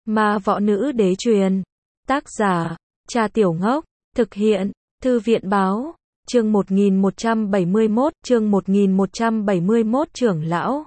Ma võ nữ đế truyền. Tác giả, Trà Tiểu Ngốc. Thực hiện, Thư viện báo. Chương 1171, chương 1171 trưởng lão.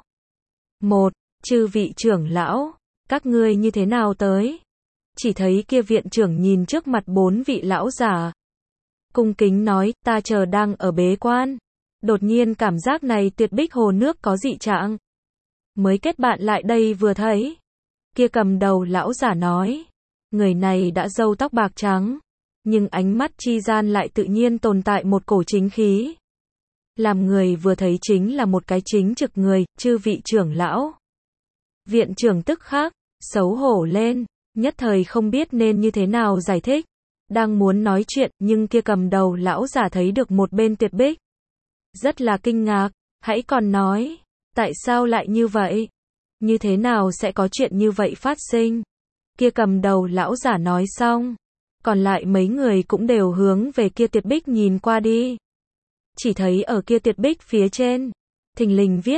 1. Chư vị trưởng lão, các ngươi như thế nào tới? Chỉ thấy kia viện trưởng nhìn trước mặt 4 vị lão giả. Cung kính nói, ta chờ đang ở bế quan. Đột nhiên cảm giác này tuyệt bích hồ nước có dị trạng. Mới kết bạn lại đây vừa thấy. Kia cầm đầu lão giả nói. Người này đã râu tóc bạc trắng. Nhưng ánh mắt chi gian lại tự nhiên tồn tại một cổ chính khí. Làm người vừa thấy chính là một cái chính trực người, chư vị trưởng lão. Viện trưởng tức khắc, xấu hổ lên, nhất thời không biết nên như thế nào giải thích. Đang muốn nói chuyện, nhưng kia cầm đầu lão giả thấy được một bên tuyệt bích. Rất là kinh ngạc, hãy còn nói, tại sao lại như vậy? Như thế nào sẽ có chuyện như vậy phát sinh? Kia cầm đầu lão giả nói xong. Còn lại mấy người cũng đều hướng về kia tuyệt bích nhìn qua đi. Chỉ thấy ở kia tuyệt bích phía trên, thình lình viết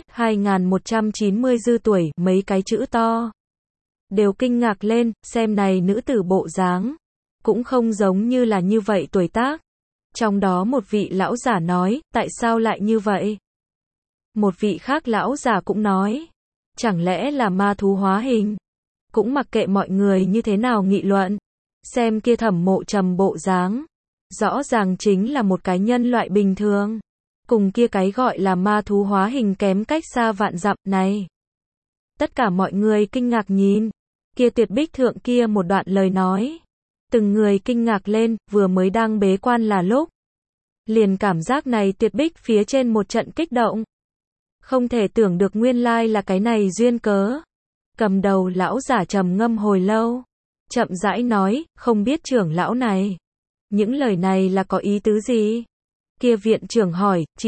2190 dư tuổi, mấy cái chữ to. Đều kinh ngạc lên, xem này nữ tử bộ dáng, cũng không giống như là như vậy tuổi tác. Trong đó một vị lão giả nói, tại sao lại như vậy? Một vị khác lão giả cũng nói, chẳng lẽ là ma thú hóa hình? Cũng mặc kệ mọi người như thế nào nghị luận. Xem kia Thẩm Mộ Trầm bộ dáng, rõ ràng chính là một cái nhân loại bình thường. Cùng kia cái gọi là ma thú hóa hình kém cách xa vạn dặm này. Tất cả mọi người kinh ngạc nhìn. Kia tuyệt bích thượng kia một đoạn lời nói. Từng người kinh ngạc lên, vừa mới đang bế quan là lúc. Liền cảm giác này tuyệt bích phía trên một trận kích động. Không thể tưởng được nguyên lai là cái này duyên cớ. Cầm đầu lão giả trầm ngâm hồi lâu. Chậm rãi nói, không biết trưởng lão này. Những lời này là có ý tứ gì? Kia viện trưởng hỏi, chỉ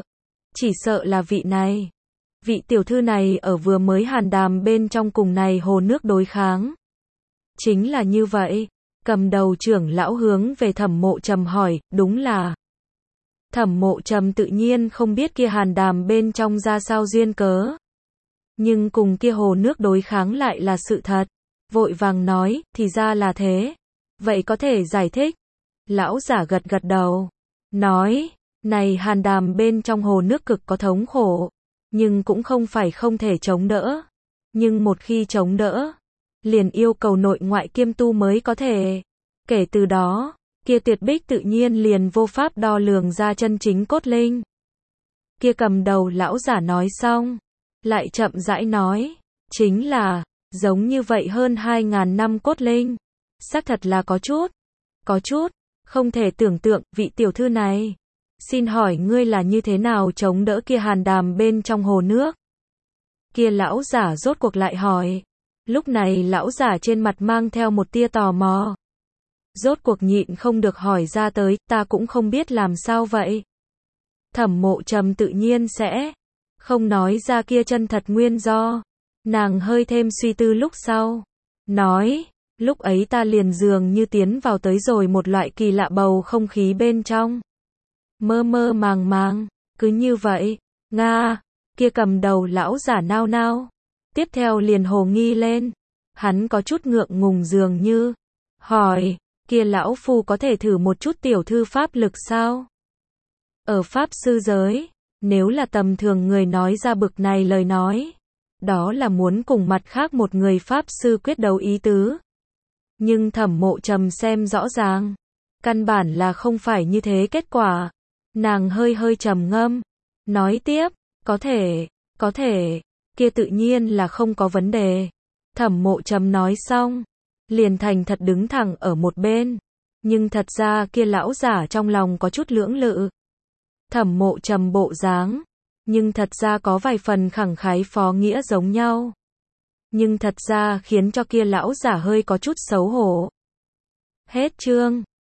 sợ là vị này. Vị tiểu thư này ở vừa mới hàn đàm bên trong cùng này hồ nước đối kháng. Chính là như vậy. Cầm đầu trưởng lão hướng về Thẩm Mộ Trầm hỏi, đúng là. Thẩm Mộ Trầm tự nhiên không biết kia hàn đàm bên trong ra sao duyên cớ. Nhưng cùng kia hồ nước đối kháng lại là sự thật. Vội vàng nói, thì ra là thế. Vậy có thể giải thích. Lão giả gật gật đầu. Nói, này hàn đàm bên trong hồ nước cực có thống khổ. Nhưng cũng không phải không thể chống đỡ. Nhưng một khi chống đỡ, liền yêu cầu nội ngoại kiêm tu mới có thể. Kể từ đó, kia tuyệt bích tự nhiên liền vô pháp đo lường ra chân chính cốt linh. Kia cầm đầu lão giả nói xong. Lại chậm rãi nói, chính là, giống như vậy hơn 2.000 năm cốt linh. Xác thật là có chút, không thể tưởng tượng, vị tiểu thư này. Xin hỏi ngươi là như thế nào chống đỡ kia hàn đàm bên trong hồ nước? Kia lão giả rốt cuộc lại hỏi. Lúc này lão giả trên mặt mang theo một tia tò mò. Rốt cuộc nhịn không được hỏi ra tới, ta cũng không biết làm sao vậy. Thẩm Mộ Trầm tự nhiên sẽ không nói ra kia chân thật nguyên do. Nàng hơi thêm suy tư lúc sau. Nói, lúc ấy ta liền dường như tiến vào tới rồi một loại kỳ lạ bầu không khí bên trong. Mơ mơ màng màng, cứ như vậy. Nga, kia cầm đầu lão giả nao nao. Tiếp theo liền hồ nghi lên. Hắn có chút ngượng ngùng dường như. Hỏi, kia lão phu có thể thử một chút tiểu thư pháp lực sao? Ở pháp sư giới, nếu là tầm thường người nói ra bực này lời nói. Đó là muốn cùng mặt khác một người pháp sư quyết đấu ý tứ. Nhưng Thẩm Mộ Trầm xem rõ ràng. Căn bản là không phải như thế kết quả. Nàng hơi trầm ngâm. Nói tiếp, có thể, kia tự nhiên là không có vấn đề. Thẩm Mộ Trầm nói xong. Liền thành thật đứng thẳng ở một bên. Nhưng thật ra kia lão giả trong lòng có chút lưỡng lự. Thẩm Mộ Trầm bộ dáng. Nhưng thật ra có vài phần khẳng khái phó nghĩa giống nhau. Nhưng thật ra khiến cho kia lão giả hơi có chút xấu hổ. Hết chương.